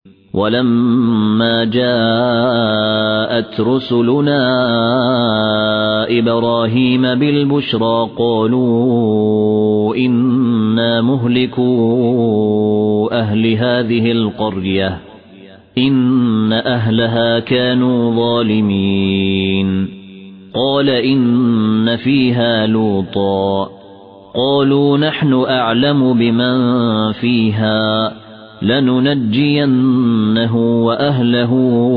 ولما جاءت رسلنا إبراهيم بالبشرى قالوا إنا مهلكو أهل هذه القرية إن أهلها كانوا ظالمين قال إن فيها لوطا قالوا نحن أعلم بمن فيها لننجينه وأهله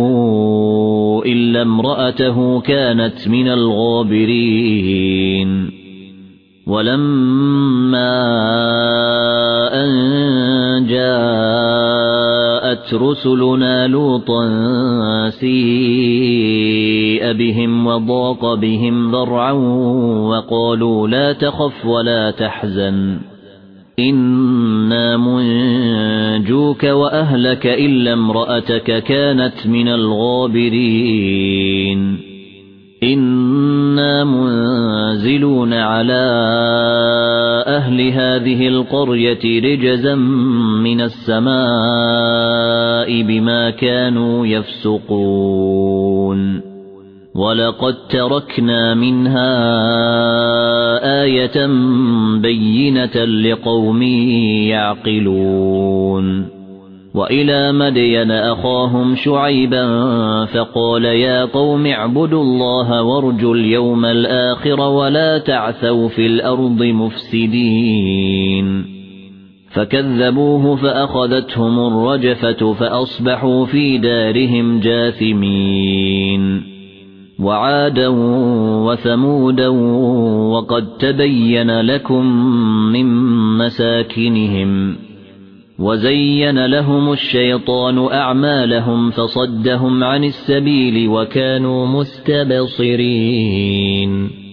إلا امرأته كانت من الغابرين ولما أن جاءت رسلنا لوطا سيء بهم وضاق بهم ذرعا وقالوا لا تخف ولا تحزن إنا منجوك وأهلك إلا امرأتك كانت من الغابرين إنا منزلون على أهل هذه القرية رجزا من السماء بما كانوا يفسقون ولقد تركنا منها آية بينة لقوم يعقلون وإلى مدين أخاهم شعيبا فقال يا قوم اعبدوا الله وارجوا اليوم الآخر ولا تعثوا في الأرض مفسدين فكذبوه فأخذتهم الرجفة فأصبحوا في دارهم جاثمين وعادا وثمودا وقد تبين لكم من مساكنهم وزين لهم الشيطان أعمالهم فصدهم عن السبيل وكانوا مستبصرين